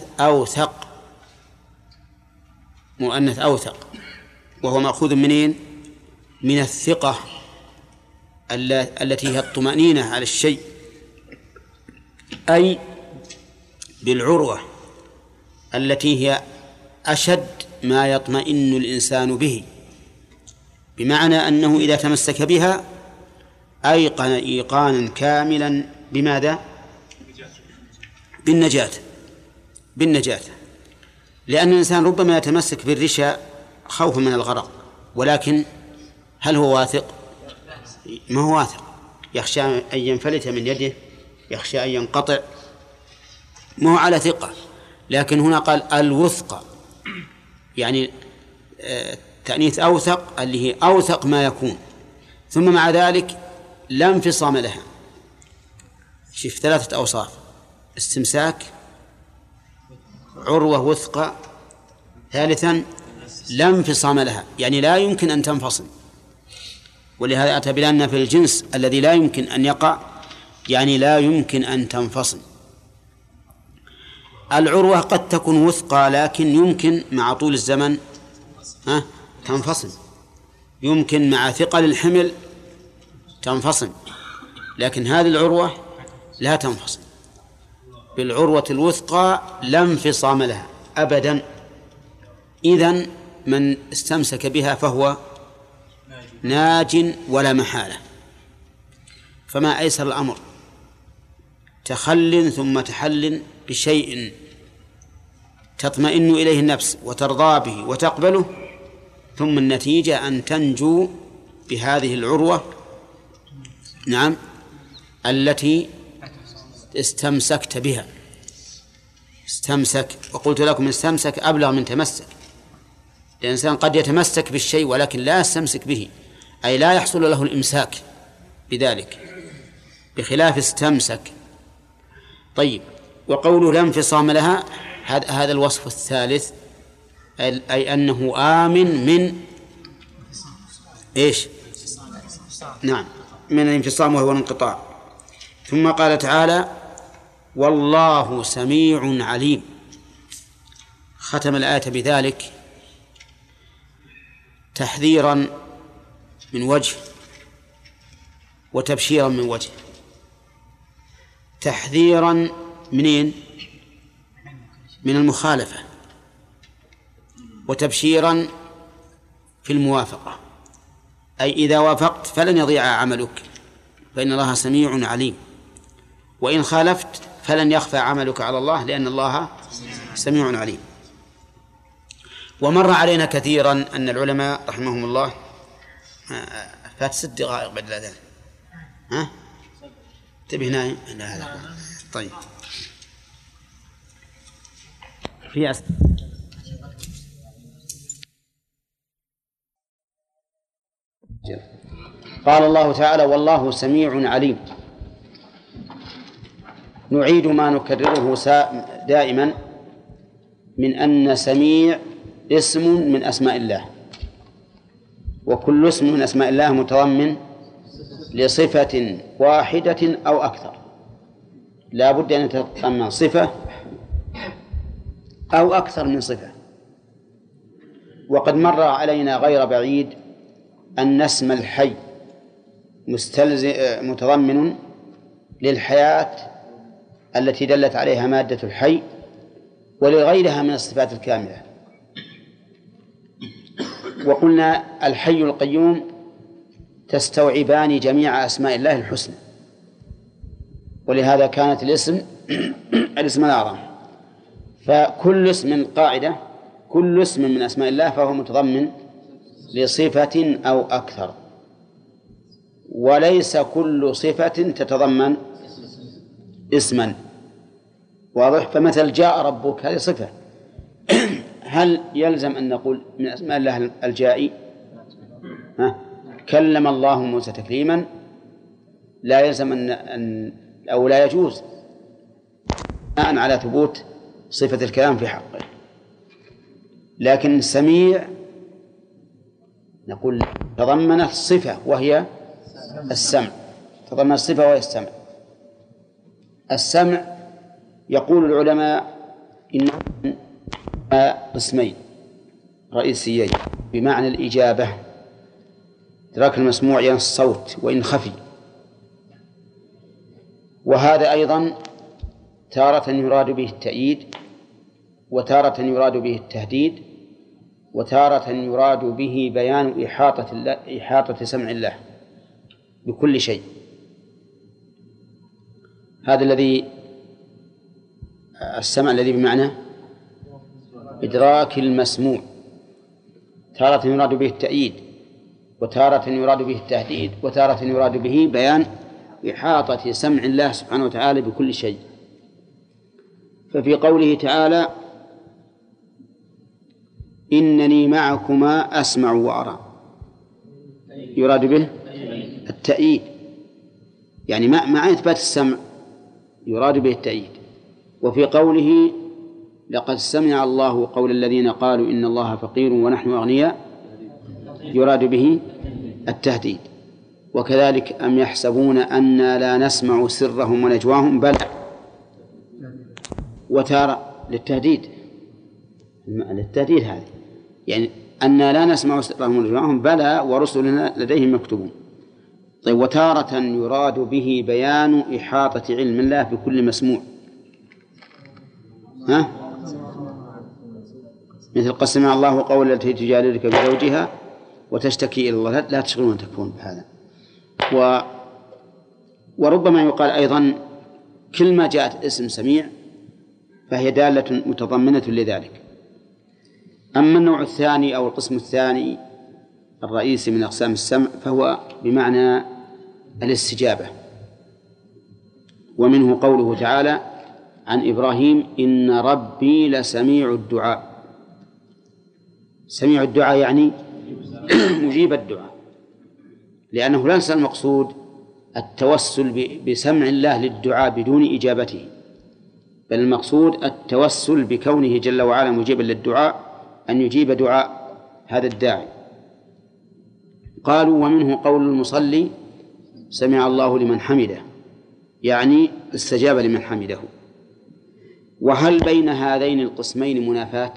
أوثق، وهو مأخوذ منين؟ من الثقة التي هي الطمأنينة على الشيء، أي بالعروة التي هي أشد ما يطمئن الإنسان به، بمعنى أنه إذا تمسك بها أيقن إيقانا كاملا بماذا؟ بالنجاة. لأن الإنسان ربما يتمسك بالرشا خوفا من الغرق، ولكن هل هو واثق؟ ما هو واثق، يخشى أن ينفلت من يده، يخشى أن ينقطع، ما هو على ثقة. لكن هنا قال الوثقى، يعني تأنيث أوثق، اللي هي أوثق ما يكون، ثم مع ذلك لا انفصام لها. شوف 3 أوصاف: استمساك، عروة وثقى، ثالثا لا انفصام لها، يعني لا يمكن أن تنفصل. ولهذا أتى بلأن في الجنس الذي لا يمكن أن يقع، يعني لا يمكن أن تنفصل. العروة قد تكون وثقى، لكن يمكن مع طول الزمن تنفصل، يمكن مع ثقل الحمل تنفصل، لكن هذه العروة لا تنفصل. بالعروة الوثقى لا انفصام لها أبدا. إذن من استمسك بها فهو ناج ولا محالة. فما أيسر الأمر، تخل ثم تحل بشيء تطمئن إليه النفس وترضى به وتقبله، ثم النتيجة أن تنجو بهذه العروة، نعم، التي استمسكت بها. استمسك، وقلت لكم استمسك أبلغ من تمسك. الإنسان قد يتمسك بالشيء ولكن لا يستمسك به، أي لا يحصل له الإمساك بذلك، بخلاف استمسك. طيب، وقوله لا انفصام لها هذا الوصف الثالث، أي أنه آمن من إيش؟ نعم، من الانفصام وهو الانقطاع. ثم قال تعالى: والله سميع عليم. ختم الآية بذلك تحذيرا من وجه وتبشيرا من وجه. تحذيرا منين؟ من المخالفة، وتبشيرا في الموافقة، أي إذا وافقت فلن يضيع عملك، فإن الله سميع عليم، وإن خالفت فلن يخفى عملك على الله، لأن الله سميع عليم. ومر علينا كثيرا أن العلماء رحمهم الله فات 6 دقائق بعد الأذان. ها؟ انتبه نايم. لا. طيب، في قال الله تعالى: والله سميع عليم. نعيد ما نكرره دائما من أن سميع اسم من أسماء الله، وكل اسم من أسماء الله متضمن لصفة واحدة أو أكثر، لا بد أن يتضمن صفة أو أكثر من صفة. وقد مر علينا غير بعيد أن اسم الحي متضمن للحياة التي دلت عليها مادة الحي، ولغيرها من الصفات الكاملة. وقلنا الحي القيوم تستوعبان جميع أسماء الله الحسنى، ولهذا كانت الاسم الأعظم. فكل اسم قاعدة، كل اسم من أسماء الله فهو متضمن لصفة أو أكثر، وليس كل صفة تتضمن اسما. واضح؟ فمثل جاء ربك هذه صفة، هل يلزم أن نقول من أسماء الله الجائي؟ كلم الله موسى تكليما، لا يلزم أن أو لا يجوز على ثبوت صفة الكلام في حقه. لكن السميع نقول تضمنت صفة وهي السمع، تضمن الصفة وهي السمع. السمع يقول العلماء إنه قسمين رئيسيين، بمعنى الإجابة، إدراك المسموع يعني الصوت وإن خفي. وهذا أيضا تارة يراد به التأييد، وتارة يراد به التهديد، وتارة يراد به بيان إحاطة سمع الله بكل شيء. هذا الذي السمع الذي بمعنى إدراك المسموع، تارة يراد به التأييد، وتارة يراد به التهديد، وتارة يراد به بيان إحاطة سمع الله سبحانه وتعالى بكل شيء. ففي قوله تعالى: إنني معكما أسمع وأرى، يراد به التأييد، يعني مع إثبات السمع يراد به التأييد. وفي قوله: لقد سمع الله قول الذين قالوا إن الله فقير ونحن أغنياء، يراد به التهديد. وكذلك: أم يحسبون أنا لا نسمع سرهم ونجواهم، بل وتارة للتهديد هذه، يعني أنا لا نسمع سرهم ونجواهم بلى ورسلنا لديهم مكتوبون. طيب، وتارة يراد به بيان إحاطة علم الله بكل مسموع، مثل قد سمع الله قول التي تجادلك بزوجها وتشتكي إلى الله. لا تشغلون تكفون بهذا. وربما يقال أيضا كل ما جاءت اسم سميع فهي دالة متضمنة لذلك. أما النوع الثاني أو القسم الثاني الرئيسي من أقسام السمع فهو بمعنى الاستجابة، ومنه قوله تعالى عن إبراهيم: إن ربي لسميع الدعاء. سميع الدعاء يعني مجيب الدعاء، لأنه ليس المقصود التوسل بسمع الله للدعاء بدون إجابته، بل المقصود التوسل بكونه جل وعلا مجيبا للدعاء، أن يجيب دعاء هذا الداعي. قالوا ومنه قول المصلي سمع الله لمن حمده، يعني استجاب لمن حمده. وهل بين هذين القسمين منافاة؟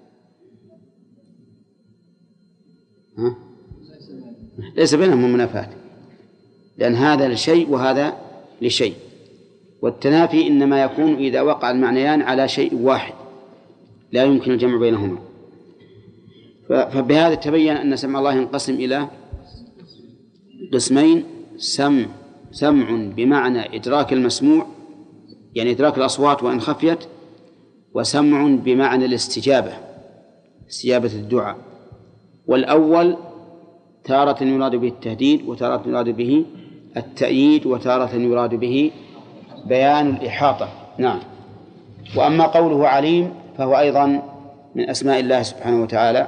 ليس بينهم منافاة، لأن هذا لشيء وهذا لشيء، والتنافي إنما يكون إذا وقع المعنيان على شيء واحد لا يمكن الجمع بينهما. فبهذا تبين أن سمع الله ينقسم إلى قسمين: سمع بمعنى إدراك المسموع، يعني إدراك الأصوات وإن خفيت، وسمع بمعنى الاستجابة، استجابة الدعاء. والأول تارة يراد به التهديد، وتارة يراد به التأييد، وتارة يراد به بيان الإحاطة. نعم. وأما قوله عليم فهو أيضا من أسماء الله سبحانه وتعالى،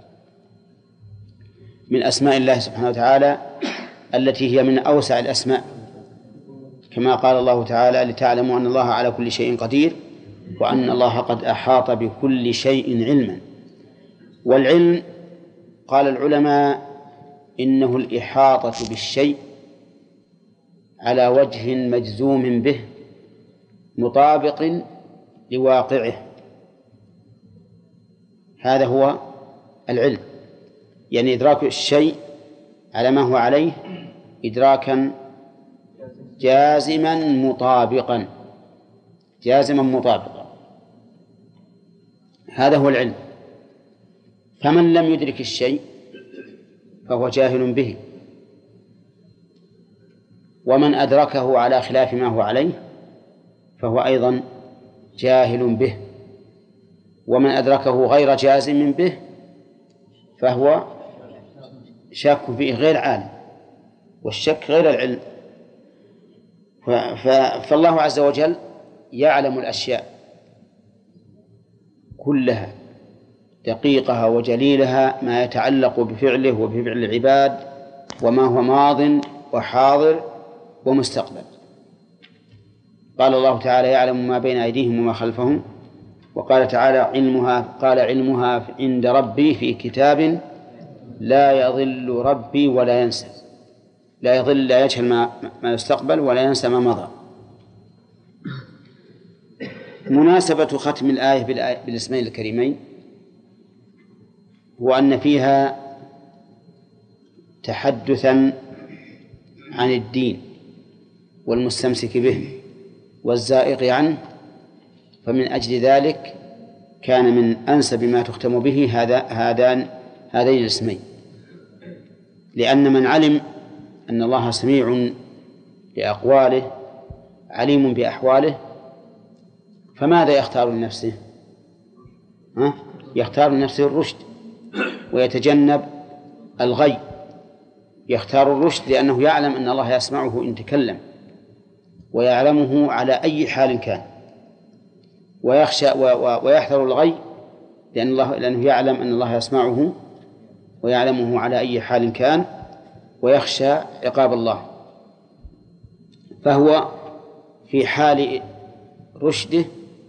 من أسماء الله سبحانه وتعالى التي هي من أوسع الأسماء، كما قال الله تعالى: لتعلموا أن الله على كل شيء قدير وأن الله قد أحاط بكل شيء علما. والعلم قال العلماء إنه الإحاطة بالشيء على وجه مجزوم به مطابق لواقعه، هذا هو العلم، يعني إدراك الشيء على ما هو عليه إدراكا جازما مطابقا، جازما مطابقا، هذا هو العلم. فمن لم يدرك الشيء فهو جاهل به، ومن أدركه على خلاف ما هو عليه فهو أيضا جاهل به، ومن أدركه غير جازم به فهو شاك فيه غير عالم، والشك غير العلم. فالله عز وجل يعلم الأشياء كلها دقيقها وجليلها، ما يتعلق بفعله وبفعل العباد، وما هو ماض وحاضر ومستقبل. قال الله تعالى: يعلم ما بين أيديهم وما خلفهم. وقال تعالى: علمها عند ربي في كتاب لا يضل ربي ولا ينسى. لا يضل، لا يجهل ما يستقبل، ولا ينسى ما مضى. مناسبة ختم الآية بالاسمين الكريمين هو أن فيها تحدثا عن الدين والمستمسك به والزائغ عنه، فمن أجل ذلك كان من أنسب ما تختم به هذين الاسمين، لأن من علم أن الله سميع لأقواله عليم بأحواله، فماذا يختار لنفسه؟ يختار لنفسه الرشد ويتجنب الغي. يختار الرشد لأنه يعلم أن الله يسمعه إن تكلم، ويعلمه على أي حال كان، ويخشى ويحذر الغي لأنه يعلم أن الله يسمعه ويعلمه على أي حال كان، ويخشى عقاب الله. فهو في حال رشده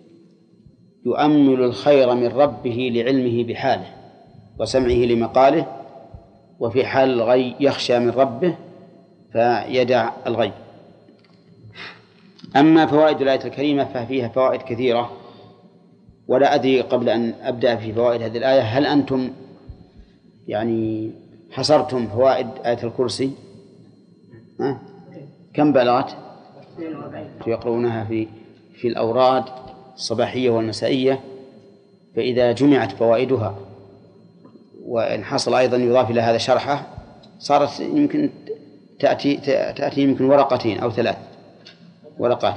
يؤمل الخير من ربه لعلمه بحاله وسمعه لمقاله، وفي حال الغي يخشى من ربه فيدع الغي. أما فوائد الآية الكريمة ففيها فوائد كثيرة، ولا أدري قبل أن أبدأ في فوائد هذه الآية هل أنتم يعني حصرتم فوائد آية الكرسي؟ كم بلغت؟ يقرؤونها في الأوراد الصباحية والمسائية، فإذا جمعت فوائدها وإن حصل أيضا يضاف إلى هذا شرحه صارت يمكن تأتي يمكن ورقتين أو 3 ورقات.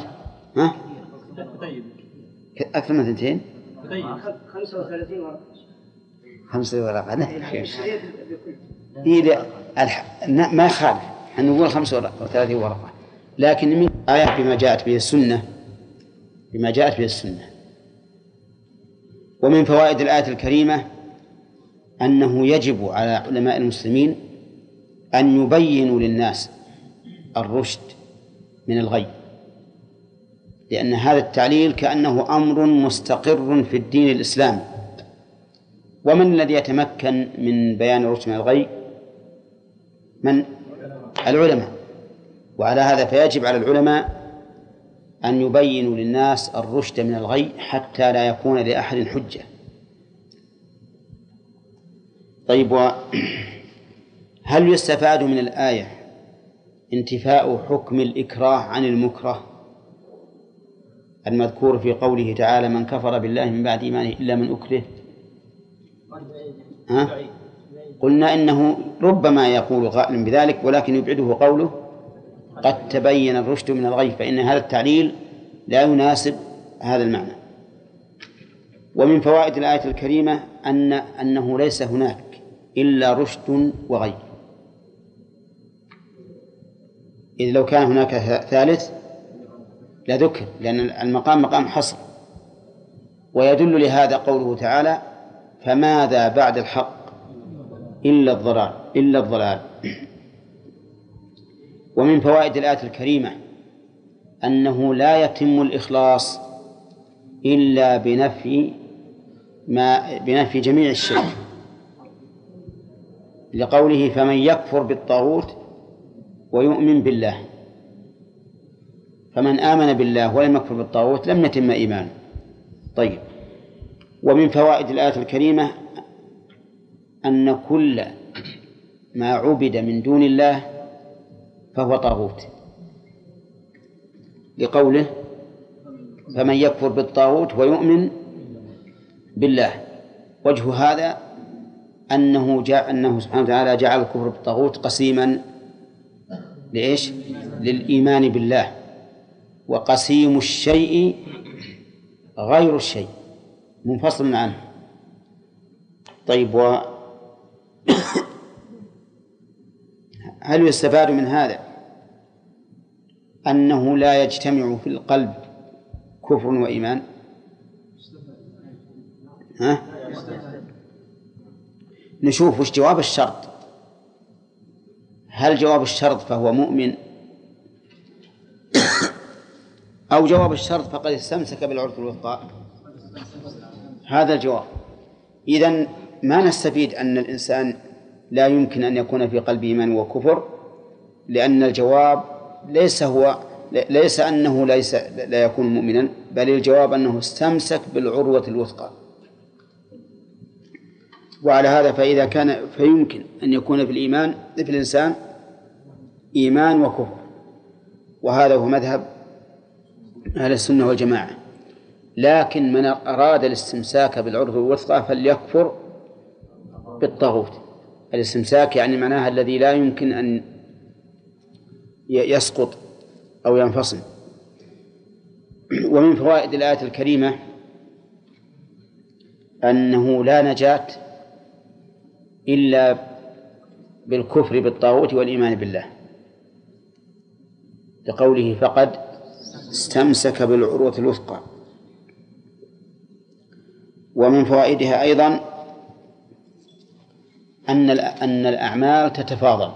أكثر من 2 35 ورقة. 5 ورقات ما يخالف أن نقول 35 ورقة، لكن من آية بما جاءت به السنة. ومن فوائد الآية الكريمة أنه يجب على علماء المسلمين أن يبينوا للناس الرشد من الغي، لأن هذا التعليل كأنه أمر مستقر في الدين الإسلامي. ومن الذي يتمكن من بيان الرشد من الغي؟ من؟ العلماء. وعلى هذا فيجب على العلماء أن يبينوا للناس الرشد من الغي حتى لا يكون لأحد حجة. طيب، هل يستفاد من الآية انتفاء حكم الإكراه عن المكره المذكور في قوله تعالى من كفر بالله من بعد إيمانه إلا من أكره؟ قلنا إنه ربما يقول قائل بذلك، ولكن يبعده قوله قد تبين الرشد من الغي، فإن هذا التعليل لا يناسب هذا المعنى. ومن فوائد الآية الكريمة أنه ليس هناك إلا رشد وغي، إذ لو كان هناك ثالث لذكر، لأن المقام مقام حصر. ويدل لهذا قوله تعالى فماذا بعد الحق إلا الضلال. ومن فوائد الآية الكريمة أنه لا يتم الإخلاص إلا بنفي جميع الشرك، لقوله فمن يكفر بالطاغوت ويؤمن بالله، فمن آمن بالله ولم يكفر بالطاغوت لم يتم إيمانه. طيب، ومن فوائد الآية الكريمة أن كل ما عبد من دون الله فهو طاغوت، لقوله فمن يكفر بالطاغوت ويؤمن بالله. وجه هذا أنه سبحانه وتعالى جعل الكفر بالطاغوت قسيما لإيش؟ للإيمان بالله، وقسيم الشيء غير الشيء منفصل عنه. طيب، هل يستفاد من هذا أنه لا يجتمع في القلب كفر وإيمان؟ نشوف وش جواب الشرط. هل جواب الشرط فهو مؤمن، أو جواب الشرط فقد استمسك بالعروة الوثقى؟ هذا الجواب. إذن ما نستفيد أن الإنسان لا يمكن أن يكون في قلبه إيمان وكفر، لأن الجواب ليس أنه لا يكون مؤمنا، بل الجواب أنه استمسك بالعروة الوثقى. وعلى هذا فيمكن أن يكون في الإنسان إيمان وكفر، وهذا هو مذهب أهل السنة والجماعة. لكن من أراد الاستمساك بالعروة الوثقى فليكفر بالطاغوت. الاستمساك يعني معناها الذي لا يمكن أن يسقط أو ينفصل. ومن فوائد الآية الكريمة أنه لا نجاة إلا بالكفر بالطاغوت والإيمان بالله، لقوله فقد استمسك بالعروة الوثقى. ومن فوائدها أيضا أن الأعمال تتفاضل.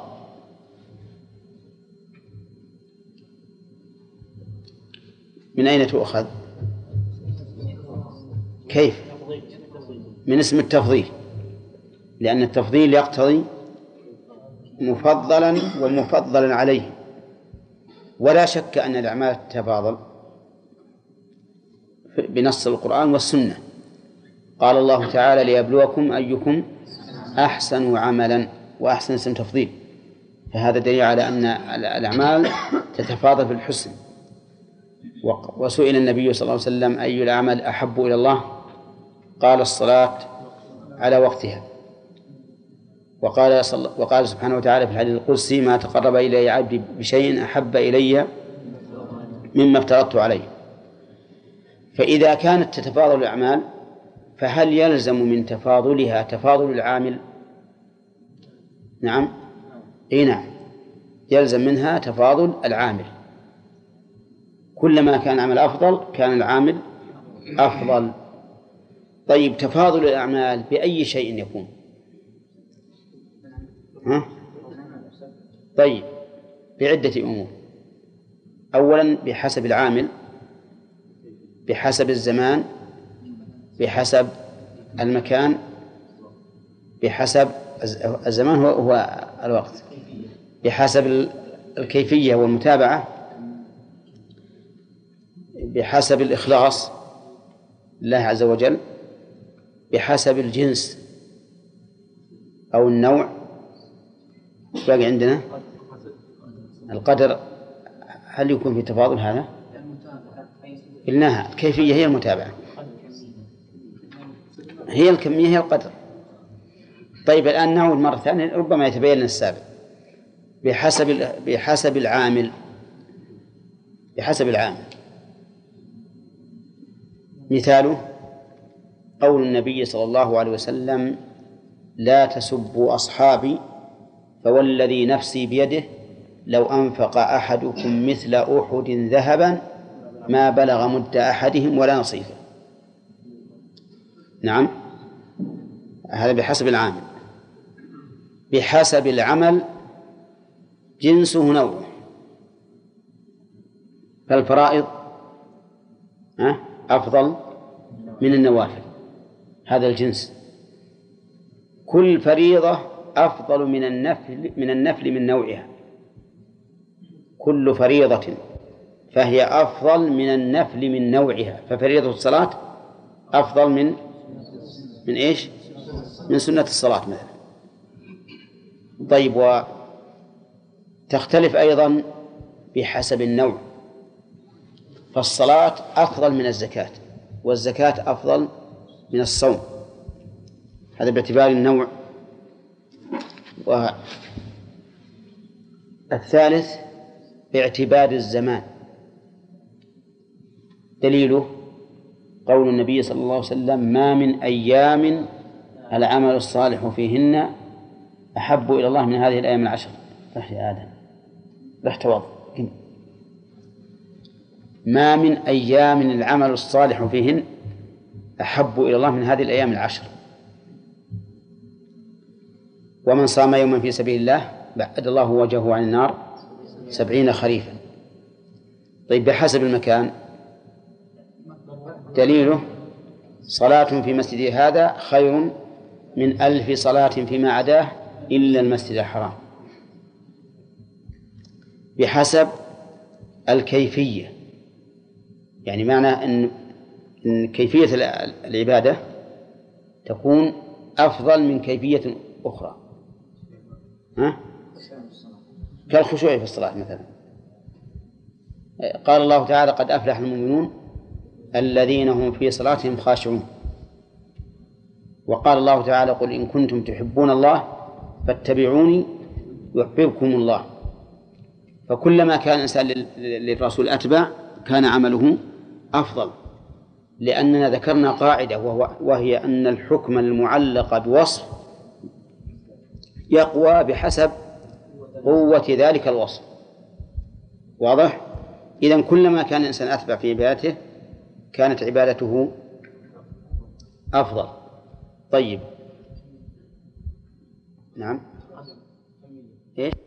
من أين تؤخذ؟ كيف؟ من اسم التفضيل، لأن التفضيل يقتضي مفضلا ومفضلا عليه، ولا شك أن الأعمال تتفاضل بنص القرآن والسنة. قال الله تعالى ليبلوكم أيكم أحسن عملا، وأحسن اسم تفضيل، فهذا دليل على أن الأعمال تتفاضل في الحسن. وسئل النبي صلى الله عليه وسلم أي الأعمال أحب إلى الله؟ قال الصلاة على وقتها. وقال سبحانه وتعالى في الحديث القدسي ما تقرب إلي عبدي بشيء أحب إلي مما افترضت عليه. فإذا كانت تتفاضل الأعمال فهل يلزم من تفاضلها تفاضل العامل؟ نعم، نعم، يلزم منها تفاضل العامل. كلما كان العمل أفضل كان العامل أفضل. طيب، تفاضل الأعمال بأي شيء يكون؟ طيب، بعدة أمور. أولا بحسب العامل، بحسب الزمان، بحسب المكان، بحسب الزمان هو الوقت، بحسب الكيفية والمتابعة، بحسب الإخلاص لله عز وجل، بحسب الجنس أو النوع. باقي عندنا القدر. هل يكون في تفاضل هذا؟ قلناها الكيفية هي المتابعة، هي الكمية هي القدر. طيب الآن نعود مرة ثانية ربما يتبين لنا السابق. بحسب العامل، بحسب العامل مثاله قول النبي صلى الله عليه وسلم: لا تسبوا أصحابي فوالذي نفسي بيده لو أنفق أحدكم مثل أحد ذهبا ما بلغ مد أحدهم ولا نصيفه. نعم، هذا بحسب العامل. بحسب العمل جنسه نوعه، فالفرائض أفضل من النوافل، هذا الجنس. كل فريضة أفضل من النفل من نوعها، كل فريضة فهي أفضل من النفل من نوعها. ففريضة الصلاة أفضل من إيش؟ من سنة الصلاة مثلا. طيب، وتختلف أيضا بحسب النوع، فالصلاة أفضل من الزكاة، والزكاة أفضل من الصوم، هذا باعتبار النوع. والثالث باعتبار الزمان، دليله قول النبي صلى الله عليه وسلم: ما من أيام العمل الصالح فيهن أحب إلى الله من هذه الأيام العشر. رح يا آدم، رح توضأ. ما من أيام العمل الصالح فيهن أحب إلى الله من هذه الأيام العشر. ومن صام يوما في سبيل الله بعد الله وجهه عن النار 70 خريفا. طيب، بحسب المكان دليله: صلاة في مسجد هذا خير من 1000 صلاة فيما عداه إلا المسجد الحرام. بحسب الكيفية، يعني معنى أن كيفية العبادة تكون أفضل من كيفية أخرى، كالخشوع في الصلاة مثلا. قال الله تعالى: قد أفلح المؤمنون الذين هم في صلاتهم خاشعون. وقال الله تعالى: قل إن كنتم تحبون الله فاتبعوني يحببكم الله. فكلما كان الإنسان للرسول أتبع كان عمله أفضل، لأننا ذكرنا قاعدة وهي أن الحكم المعلق بوصف يقوى بحسب قوة ذلك الوصف. واضح؟ إذن كلما كان الإنسان أتبع في عبادته كانت عبادته أفضل. طيب، نعم، إيش؟